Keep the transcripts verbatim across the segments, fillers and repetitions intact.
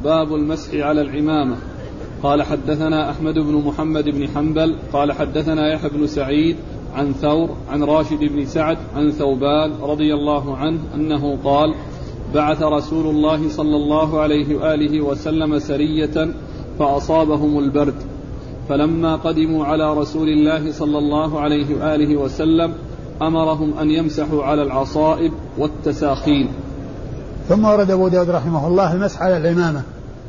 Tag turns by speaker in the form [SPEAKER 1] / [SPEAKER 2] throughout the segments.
[SPEAKER 1] باب المسح على العمامة. قال حدثنا أحمد بن محمد بن حنبل قال حدثنا يحيى بن سعيد عن ثور عن راشد بن سعد عن ثوبان رضي الله عنه أنه قال بعث رسول الله صلى الله عليه وآله وسلم سرية فأصابهم البرد، فلما قدموا على رسول الله صلى الله عليه وآله وسلم أمرهم أن يمسحوا على العصائب والتساخين.
[SPEAKER 2] ثم ورد أبو داود رحمه الله المسح على العمامة.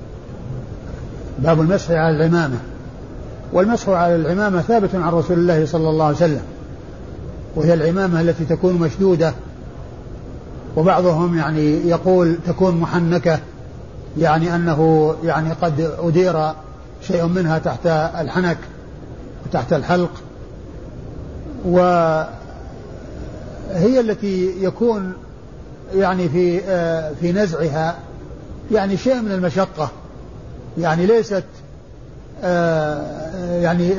[SPEAKER 2] باب المسح على العمامة. والمسح على العمامة ثابت عن رسول الله صلى الله عليه وسلم، وهي العمامة التي تكون مشدودة، وبعضهم يعني يقول تكون محنكة، يعني أنه يعني قد أدير شيء منها تحت الحنك وتحت الحلق، وهي التي يكون يعني في في نزعها يعني شيء من المشقة، يعني ليست يعني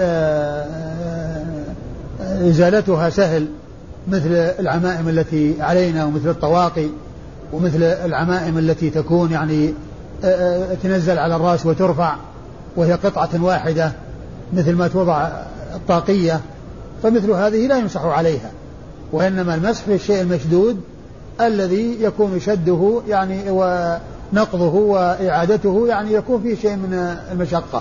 [SPEAKER 2] إزالتها سهل مثل العمائم التي علينا ومثل الطواقي ومثل العمائم التي تكون يعني تنزل على الرأس وترفع وهي قطعة واحدة مثل ما توضع الطاقية، فمثل هذه لا يمسح عليها، وإنما المسح في الشيء المشدود الذي يكون شده يعني ونقضه وإعادته يعني يكون فيه شيء من المشقة.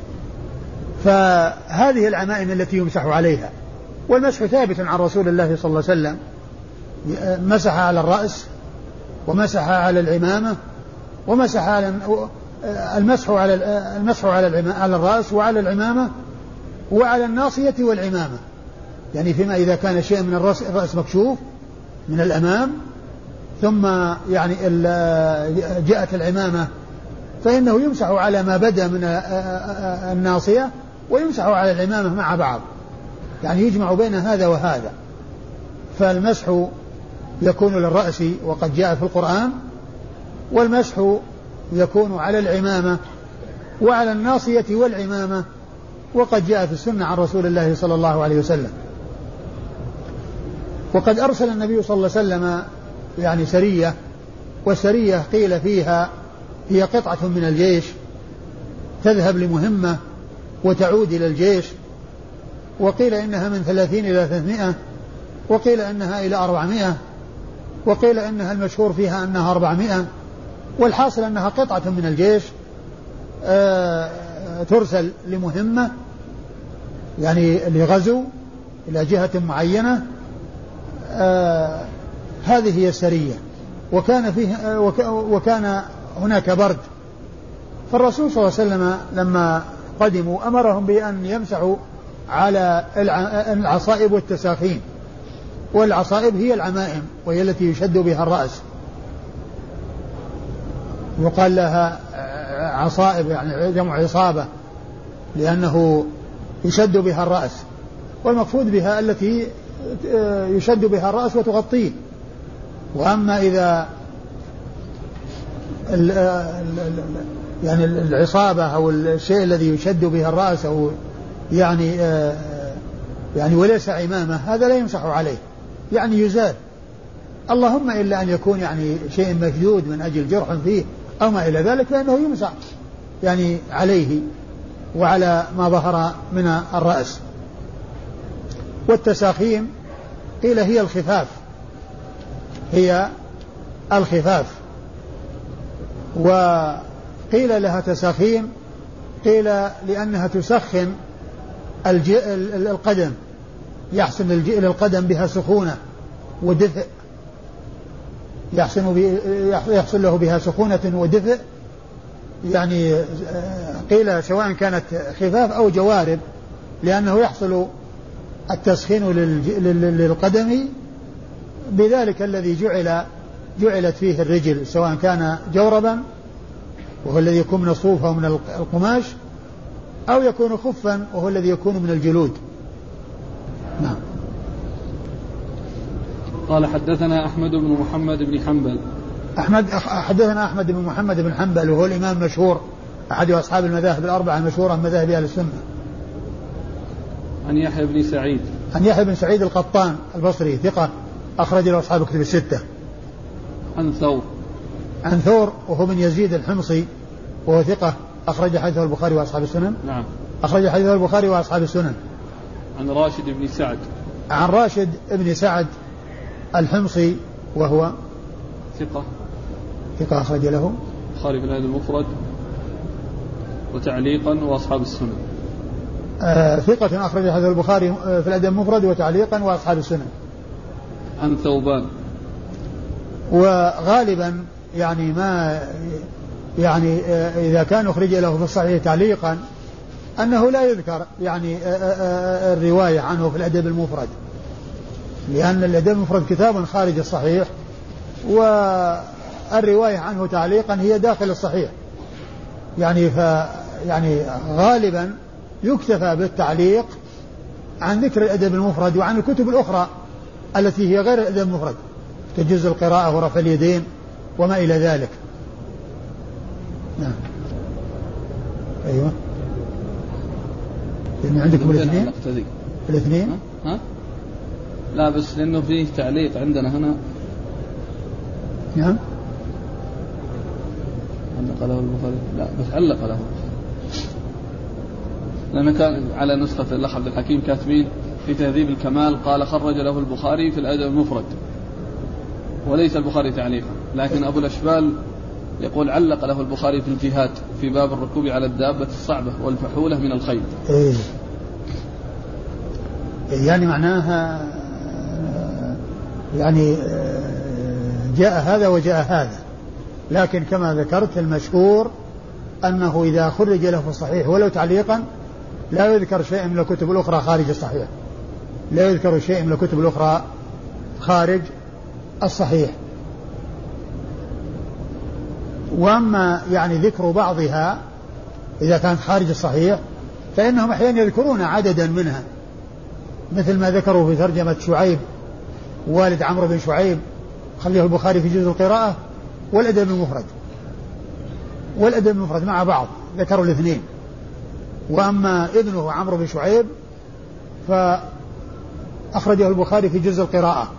[SPEAKER 2] فهذه العمائم التي يمسح عليها. والمسح ثابت عن رسول الله صلى الله عليه وسلم، مسح على الرأس ومسح على العمامة ومسح على المسح على المسح على على الرأس وعلى العمامة وعلى الناصية والعمامة، يعني فيما إذا كان شيء من الرأس, الرأس مكشوف من الأمام ثم يعني جاءت العمامة فإنه يمسح على ما بدا من الناصية ويمسح على العمامة مع بعض، يعني يجمع بين هذا وهذا. فالمسح يكون للرأس وقد جاء في القرآن، والمسح يكون على العمامة وعلى الناصية والعمامة وقد جاء في السنة عن رسول الله صلى الله عليه وسلم. وقد أرسل النبي صلى الله عليه وسلم يعني سرية، والسرية قيل فيها هي قطعة من الجيش تذهب لمهمة وتعود إلى الجيش، وقيل إنها من ثلاثين إلى ثلاثمائة، وقيل إنها إلى أربعمائة، وقيل إنها المشهور فيها أنها أربعمائة، والحاصل أنها قطعة من الجيش آه ترسل لمهمة يعني لغزو إلى جهة معينة. آه هذه هي السرية. وكان فيه آه وك وكان هناك برد، فالرسول صلى الله عليه وسلم لما قدموا أمرهم بأن يمسحوا على العصائب والتساخين. والعصائب هي العمائم وهي التي يشد بها الرأس، يقال لها عصائب يعني جمع عصابة لأنه يشد بها الرأس، والمقصود بها التي يشد بها الرأس وتغطيه. وأما إذا ال ال يعني العصابة أو الشيء الذي يشد بها الرأس أو يعني يعني وليس عمامة هذا لا يمسح عليه، يعني يزال، اللهم إلا أن يكون يعني شيء مشدود من أجل جرح فيه أو ما إلى ذلك فإنه يمسح يعني عليه وعلى ما ظهر من الرأس. والتساخيم قيل هي الخفاف، هي الخفاف، وقيل لها تساخيم قيل لأنها تسخن القدم، يحسن للقدم بها سخونة ودفء، يحسن, يحسن له بها سخونة ودفء، يعني قيل سواء كانت خفاف أو جوارب، لأنه يحصل التسخين للقدم بذلك الذي جعل جعلت فيه الرجل، سواء كان جوربا وهو الذي يكون من الصوف أو من القماش، أو يكون خفا وهو الذي يكون من الجلود. نعم.
[SPEAKER 1] قال حدثنا أحمد بن محمد بن حنبل.
[SPEAKER 2] أحمد حدثنا أحمد بن محمد بن حنبل وهو الإمام المشهور أحد أصحاب المذاهب الأربعة المشهورة من مذاهب أهل السنة.
[SPEAKER 1] عن يحيى بن سعيد.
[SPEAKER 2] عن يحيى بن سعيد القطان البصري ثقة أخرج له أصحاب الكتب الستة.
[SPEAKER 1] عن ثور.
[SPEAKER 2] عن ثور وهو من يزيد الحمصي وهو ثقة أخرج حديثه البخاري وأصحاب السنن.
[SPEAKER 1] نعم.
[SPEAKER 2] أخرج حديثه البخاري وأصحاب السنن.
[SPEAKER 1] عن راشد بن سعد.
[SPEAKER 2] عن راشد بن سعد الحمصي وهو
[SPEAKER 1] ثقة.
[SPEAKER 2] ثقة أخرج له
[SPEAKER 1] البخاري في الأدب المفرد وتعليقا وأصحاب السنن.
[SPEAKER 2] آه ثقة أخرج حديث البخاري في الأدب المفرد وتعليقا وأصحاب السنن.
[SPEAKER 1] عن ثوبان.
[SPEAKER 2] وغالبا يعني ما يعني إذا كان أخرج له في الصحيح تعليقا أنه لا يذكر يعني الرواية عنه في الأدب المفرد، لأن الأدب المفرد كتاب خارج الصحيح، والرواية عنه تعليقا هي داخل الصحيح. يعني ف يعني غالبا يكتفى بالتعليق عن ذكر الأدب المفرد وعن الكتب الأخرى التي هي غير الأدب المفرد كجزء القراءة ورفع اليدين وما إلى ذلك. نعم. أيوة. لأن عندكم الاثنين الاثنين
[SPEAKER 1] ها؟ ها؟ لا بس لأنه فيه تعليق عندنا هنا.
[SPEAKER 2] نعم.
[SPEAKER 1] علق له البخاري. لا بس علق له البخاري، لأن كان على نسخة الأخ عبد الحكيم كاتبين في تهذيب الكمال قال خرج له البخاري في الأدب المفرد وليس البخاري تعليقا، لكن أبو الأشبال يقول علق له البخاري في الجهاد في باب الركوب على الدابة الصعبة والفحولة من الخيل.
[SPEAKER 2] إيه يعني معناها يعني جاء هذا وجاء هذا، لكن كما ذكرت المشهور أنه إذا خرج له في الصحيح ولو تعليقا لا يذكر شيء من الكتب الأخرى خارج الصحيح، لا يذكر شيء من الكتب الأخرى خارج الصحيح. وأما يعني ذكر بعضها إذا كانت خارج الصحيح فإنهم أحيانا يذكرون عددا منها، مثل ما ذكروا في ترجمة شعيب والد عمرو بن شعيب خليه البخاري في جزء القراءة والأدب المفرد والأدب المفرد مع بعض ذكروا الاثنين. وأما ابنه عمرو بن شعيب فأخرجه البخاري في جزء القراءة،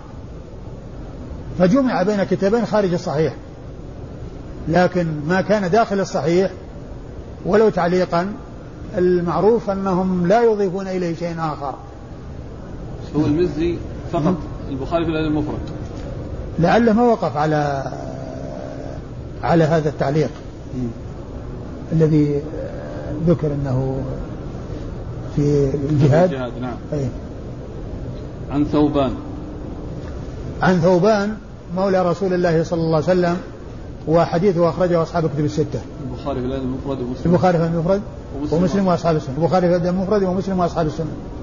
[SPEAKER 2] فجمع بين كتابين خارج الصحيح، لكن ما كان داخل الصحيح ولو تعليقا المعروف أنهم لا يضيفون إليه شيء آخر.
[SPEAKER 1] هو المزي فقط البخاري في الأدب المفرد،
[SPEAKER 2] لعله ما وقف على على هذا التعليق م. الذي ذكر أنه في الجهاد.
[SPEAKER 1] الجهاد نعم.
[SPEAKER 2] أي.
[SPEAKER 1] عن ثوبان.
[SPEAKER 2] عن ثوبان مولى رسول الله صلى الله عليه وسلم، وحديثه أخرجه أصحاب الكتب الستة.
[SPEAKER 1] البخاري في الأدب المفرد ومسلم.
[SPEAKER 2] البخاري في الأدب المفرد
[SPEAKER 1] ومسلم,
[SPEAKER 2] ومسلم وأصحاب السنة. البخاري في الأدب المفرد ومسلم وأصحاب السنة.